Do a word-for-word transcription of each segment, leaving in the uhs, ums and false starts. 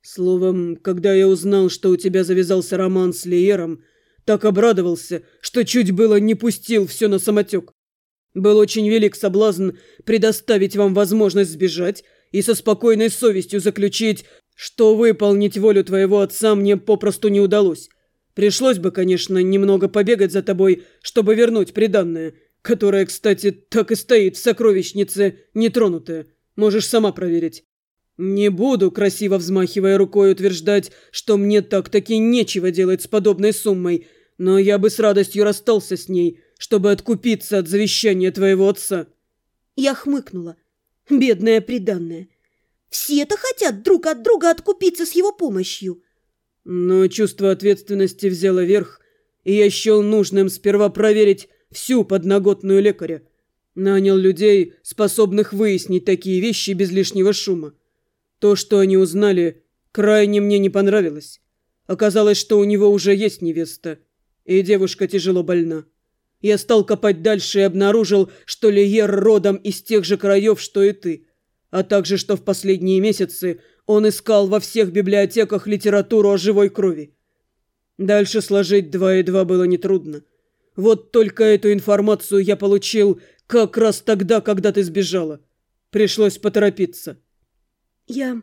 Словом, когда я узнал, что у тебя завязался роман с Лиером, так обрадовался, что чуть было не пустил все на самотек. Был очень велик соблазн предоставить вам возможность сбежать и со спокойной совестью заключить, что выполнить волю твоего отца мне попросту не удалось. Пришлось бы, конечно, немного побегать за тобой, чтобы вернуть приданное, которое, кстати, так и стоит в сокровищнице, нетронутое. Можешь сама проверить. Не буду, красиво взмахивая рукой, утверждать, что мне так-таки нечего делать с подобной суммой, но я бы с радостью расстался с ней, чтобы откупиться от завещания твоего отца. Я хмыкнула. Бедная приданная. Все-то хотят друг от друга откупиться с его помощью. Но чувство ответственности взяло верх, и я счел нужным сперва проверить всю подноготную лекаря. Нанял людей, способных выяснить такие вещи без лишнего шума. То, что они узнали, крайне мне не понравилось. Оказалось, что у него уже есть невеста, и девушка тяжело больна. Я стал копать дальше и обнаружил, что Лиер родом из тех же краев, что и ты, а также, что в последние месяцы он искал во всех библиотеках литературу о живой крови. Дальше сложить два и два было нетрудно. Вот только эту информацию я получил как раз тогда, когда ты сбежала. Пришлось поторопиться. Я...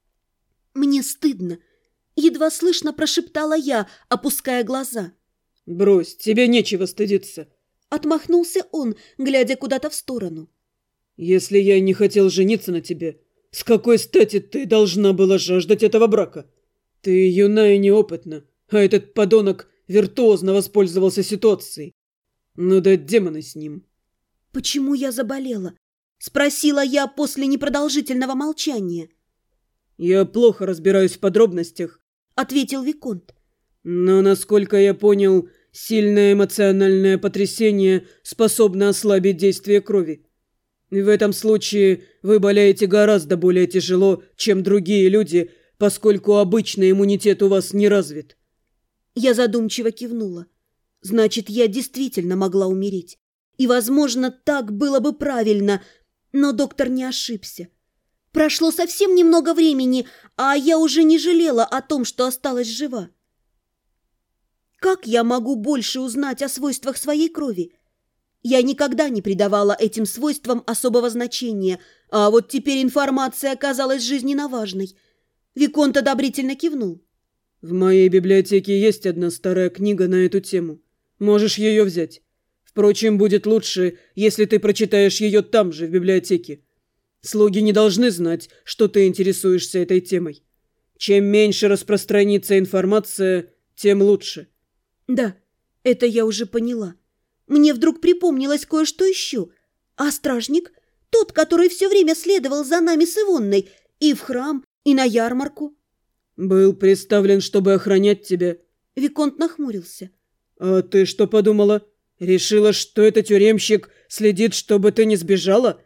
Мне стыдно. Едва слышно прошептала я, опуская глаза. Брось, тебе нечего стыдиться. Отмахнулся он, глядя куда-то в сторону. Если я не хотел жениться на тебе, с какой стати ты должна была жаждать этого брака? Ты юна и неопытна, а этот подонок виртуозно воспользовался ситуацией. Ну да демоны с ним. Почему я заболела? Спросила я после непродолжительного молчания. Я плохо разбираюсь в подробностях, ответил виконт. Но, насколько я понял, сильное эмоциональное потрясение способно ослабить действие крови. В этом случае вы болеете гораздо более тяжело, чем другие люди, поскольку обычный иммунитет у вас не развит. Я задумчиво кивнула. Значит, я действительно могла умереть. И, возможно, так было бы правильно, но доктор не ошибся. Прошло совсем немного времени, а я уже не жалела о том, что осталась жива. Как я могу больше узнать о свойствах своей крови? Я никогда не придавала этим свойствам особого значения, а вот теперь информация оказалась жизненно важной. Виконт одобрительно кивнул. В моей библиотеке есть одна старая книга на эту тему. Можешь ее взять. Впрочем, будет лучше, если ты прочитаешь ее там же, в библиотеке. Слуги не должны знать, что ты интересуешься этой темой. Чем меньше распространится информация, тем лучше. Да, это я уже поняла. Мне вдруг припомнилось кое-что еще. А стражник, тот, который все время следовал за нами с Ивонной, и в храм, и на ярмарку. Был представлен, чтобы охранять тебя. Виконт нахмурился. А ты что подумала? Решила, что этот тюремщик следит, чтобы ты не сбежала?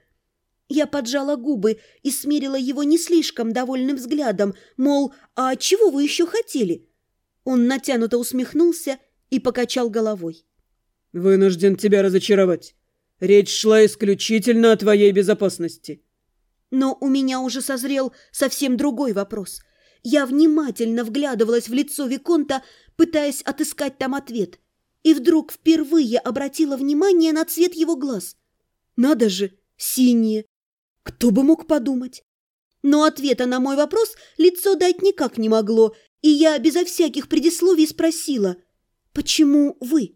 Я поджала губы и смерила его не слишком довольным взглядом, мол, а чего вы еще хотели? Он натянуто усмехнулся и покачал головой. Вынужден тебя разочаровать. Речь шла исключительно о твоей безопасности. Но у меня уже созрел совсем другой вопрос. Я внимательно вглядывалась в лицо виконта, пытаясь отыскать там ответ. И вдруг впервые обратила внимание на цвет его глаз. Надо же, синие. Кто бы мог подумать? Но ответа на мой вопрос лицо дать никак не могло, и я безо всяких предисловий спросила: «Почему вы?»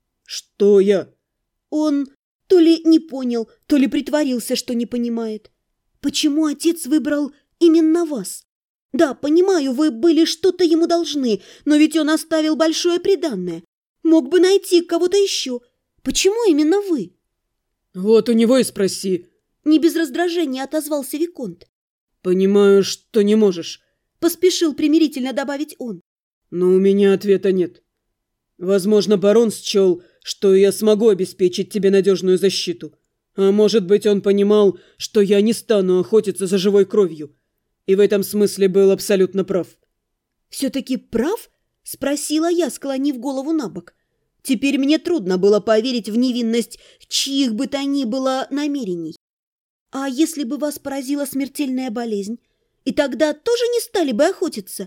«Что я?» Он то ли не понял, то ли притворился, что не понимает. «Почему отец выбрал именно вас? Да, понимаю, вы были что-то ему должны, но ведь он оставил большое приданное. Мог бы найти кого-то еще. Почему именно вы?» «Вот у него и спроси». Не без раздражения отозвался виконт. «Понимаю, что не можешь», — поспешил примирительно добавить он. «Но у меня ответа нет. Возможно, барон счел, что я смогу обеспечить тебе надежную защиту. А может быть, он понимал, что я не стану охотиться за живой кровью. И в этом смысле был абсолютно прав». «Все-таки прав?» — спросила я, склонив голову на бок. Теперь мне трудно было поверить в невинность чьих бы то ни было намерений. «А если бы вас поразила смертельная болезнь? И тогда тоже не стали бы охотиться?»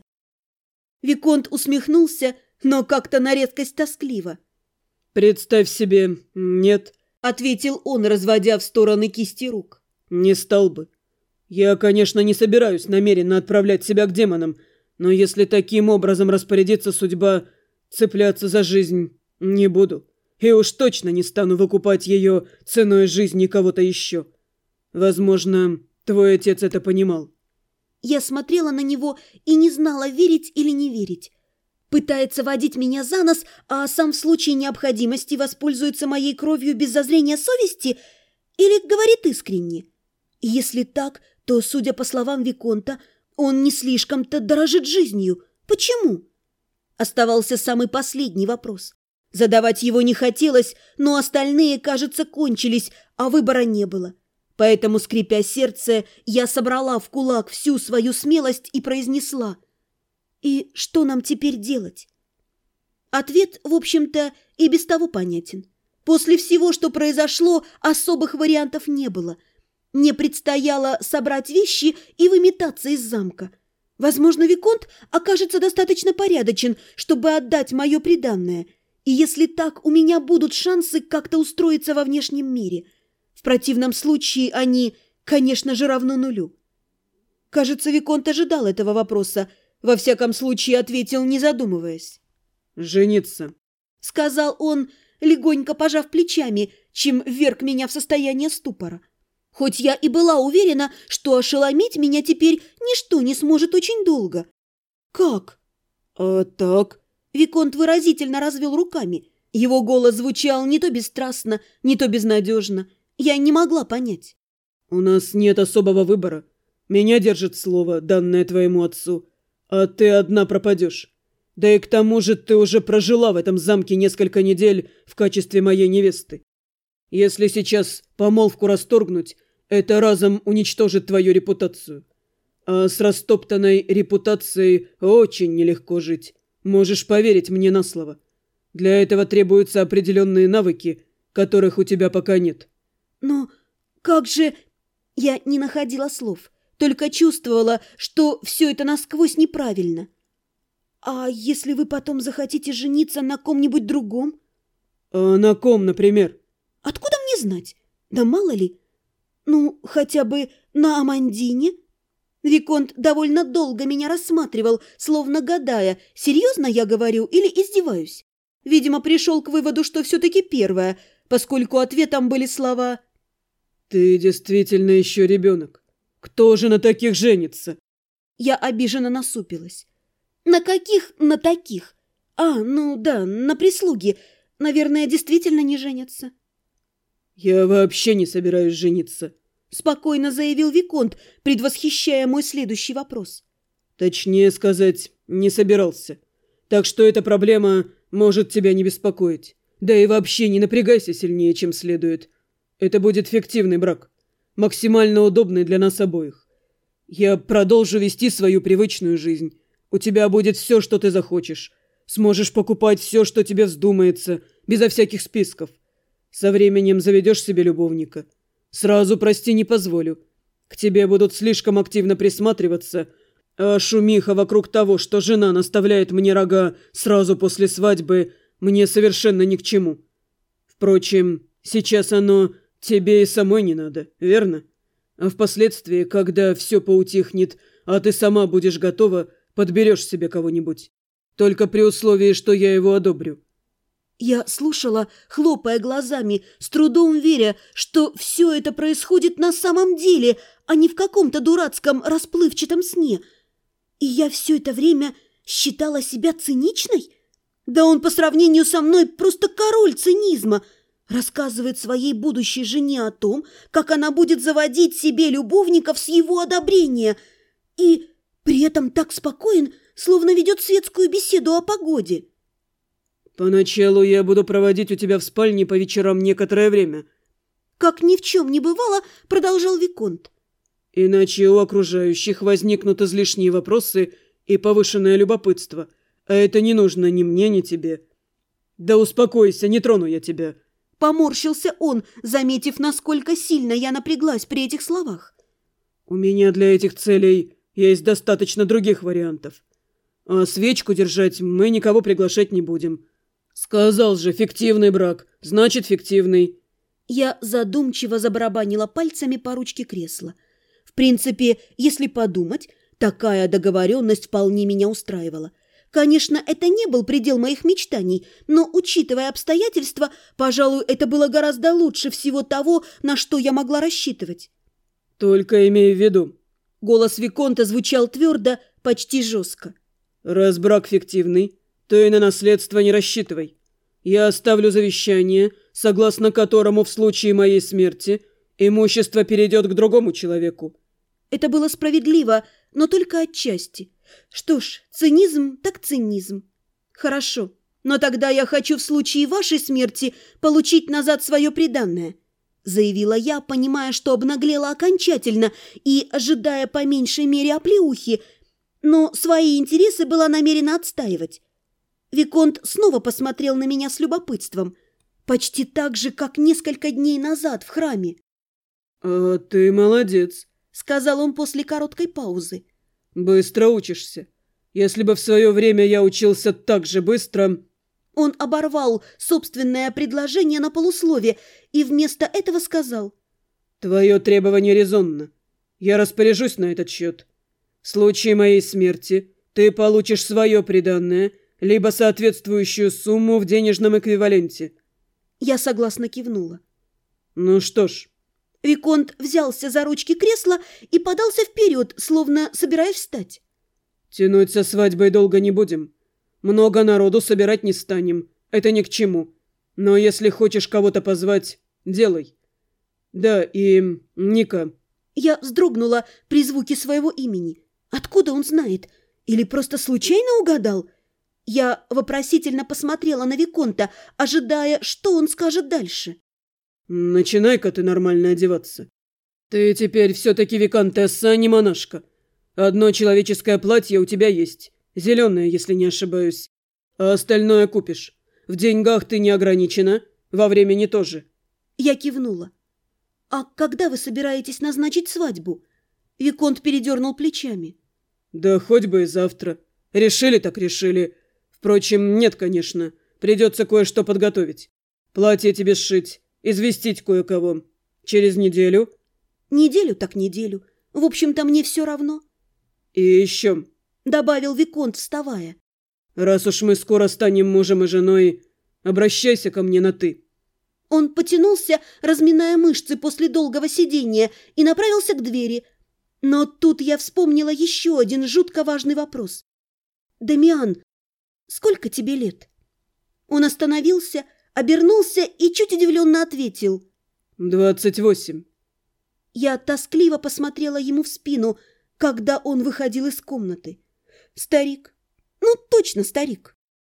Виконт усмехнулся, но как-то на редкость тоскливо. «Представь себе, нет», — ответил он, разводя в стороны кисти рук. «Не стал бы. Я, конечно, не собираюсь намеренно отправлять себя к демонам, но если таким образом распорядится судьба, цепляться за жизнь не буду. И уж точно не стану выкупать ее ценой жизни кого-то еще. Возможно, твой отец это понимал». Я смотрела на него и не знала, верить или не верить. Пытается водить меня за нос, а сам в случае необходимости воспользуется моей кровью без зазрения совести или говорит искренне? И если так, то, судя по словам Виконта, он не слишком-то дорожит жизнью. Почему? Оставался самый последний вопрос. Задавать его не хотелось, но остальные, кажется, кончились, а выбора не было. Поэтому, скрипя сердце, я собрала в кулак всю свою смелость и произнесла: «И что нам теперь делать?» Ответ, в общем-то, и без того понятен. После всего, что произошло, особых вариантов не было. Мне предстояло собрать вещи и выметаться из замка. Возможно, Виконт окажется достаточно порядочен, чтобы отдать мое приданное. И если так, у меня будут шансы как-то устроиться во внешнем мире. В противном случае они, конечно же, равно нулю. Кажется, Виконт ожидал этого вопроса. Во всяком случае, ответил, не задумываясь. «Жениться», — сказал он, легонько пожав плечами, чем вверг меня в состояние ступора. Хоть я и была уверена, что ошеломить меня теперь ничто не сможет очень долго. «Как?» «А так?» Виконт выразительно развел руками. Его голос звучал не то бесстрастно, не то безнадежно. Я не могла понять. «У нас нет особого выбора. Меня держит слово, данное твоему отцу, а ты одна пропадешь. Да и к тому же ты уже прожила в этом замке несколько недель в качестве моей невесты. Если сейчас помолвку расторгнуть, это разом уничтожит твою репутацию. А с растоптанной репутацией очень нелегко жить. Можешь поверить мне на слово. Для этого требуются определенные навыки, которых у тебя пока нет». «Но как же...» Я не находила слов, только чувствовала, что все это насквозь неправильно. «А если вы потом захотите жениться на ком-нибудь другом?» «А на ком, например?» «Откуда мне знать? Да мало ли. Ну, хотя бы на Амандине?» Виконт довольно долго меня рассматривал, словно гадая, серьезно я говорю или издеваюсь. Видимо, пришел к выводу, что все-таки первое, поскольку ответом были слова: «Ты действительно еще ребенок. Кто же на таких женится?» Я обиженно насупилась. «На каких на таких? А, ну да, на прислуги. Наверное, действительно не женятся». «Я вообще не собираюсь жениться», — спокойно заявил Виконт, предвосхищая мой следующий вопрос. «Точнее сказать, не собирался. Так что эта проблема может тебя не беспокоить. Да и вообще не напрягайся сильнее, чем следует. Это будет фиктивный брак, максимально удобный для нас обоих. Я продолжу вести свою привычную жизнь. У тебя будет все, что ты захочешь. Сможешь покупать все, что тебе вздумается, безо всяких списков. Со временем заведешь себе любовника. Сразу, прости, не позволю. К тебе будут слишком активно присматриваться, а шумиха вокруг того, что жена наставляет мне рога сразу после свадьбы, мне совершенно ни к чему. Впрочем, сейчас оно тебе и самой не надо, верно? А впоследствии, когда все поутихнет, а ты сама будешь готова, подберешь себе кого-нибудь. Только при условии, что я его одобрю». Я слушала, хлопая глазами, с трудом веря, что все это происходит на самом деле, а не в каком-то дурацком расплывчатом сне. И я все это время считала себя циничной? Да он по сравнению со мной просто король цинизма. Рассказывает своей будущей жене о том, как она будет заводить себе любовников с его одобрения. И при этом так спокоен, словно ведет светскую беседу о погоде. «Поначалу я буду проводить у тебя в спальне по вечерам некоторое время», — как ни в чем не бывало, продолжал Виконт. «Иначе у окружающих возникнут излишние вопросы и повышенное любопытство, а это не нужно ни мне, ни тебе. Да успокойся, не трону я тебя». Поморщился он, заметив, насколько сильно я напряглась при этих словах. «У меня для этих целей Есть достаточно других вариантов. А свечку держать мы никого приглашать не будем. Сказал же, фиктивный брак, значит фиктивный. Я задумчиво забарабанила пальцами по ручке кресла. В принципе, если подумать, такая договоренность вполне меня устраивала. Конечно, это не был предел моих мечтаний, но, учитывая обстоятельства, пожалуй, это было гораздо лучше всего того, на что я могла рассчитывать. Только имей в виду. Голос виконта звучал твердо, почти жестко. Раз брак фиктивный, то и на наследство не рассчитывай. Я оставлю завещание, согласно которому в случае моей смерти имущество перейдет к другому человеку. Это было справедливо, но только отчасти. Что ж, цинизм так цинизм. Хорошо, но тогда я хочу в случае вашей смерти получить назад свое приданное, заявила я, понимая, что обнаглела окончательно и ожидая по меньшей мере оплеухи, но свои интересы была намерена отстаивать. Виконт снова посмотрел на меня с любопытством, почти так же, как несколько дней назад в храме. «А ты молодец», — сказал он после короткой паузы. «Быстро учишься. Если бы в свое время я учился так же быстро...» Он оборвал собственное предложение на полуслове и вместо этого сказал: «Твое требование резонно. Я распоряжусь на этот счет. В случае моей смерти ты получишь свое приданное, либо соответствующую сумму в денежном эквиваленте». Я согласно кивнула. «Ну что ж». Виконт взялся за ручки кресла и подался вперед, словно собираясь встать. «Тянуть со свадьбой долго не будем. Много народу собирать не станем. Это ни к чему. Но если хочешь кого-то позвать, делай. Да, и Ника». Я вздрогнула при звуке своего имени. Откуда он знает? Или просто случайно угадал? Я вопросительно посмотрела на виконта, ожидая, что он скажет дальше. «Начинай-ка ты нормально одеваться. Ты теперь все-таки виконтесса, а не монашка. Одно человеческое платье у тебя есть. Зеленое, если не ошибаюсь. А остальное купишь. В деньгах ты не ограничена, во времени тоже». Я кивнула. «А когда вы собираетесь назначить свадьбу?» Виконт передернул плечами. «Да хоть бы и завтра. Решили так решили. Впрочем, нет, конечно. Придется кое-что подготовить. Платье тебе сшить, известить кое-кого. Через неделю?» «Неделю так неделю. В общем-то, мне все равно». «И еще», — добавил виконт, вставая. «раз уж мы скоро станем мужем и женой, обращайся ко мне на «ты». Он потянулся, разминая мышцы после долгого сидения, и направился к двери. Но тут я вспомнила еще один жутко важный вопрос. «Дамиан, сколько тебе лет?» Он остановился, обернулся и чуть удивленно ответил: «Двадцать восемь». Я тоскливо посмотрела ему в спину, когда он выходил из комнаты. Старик, ну точно старик.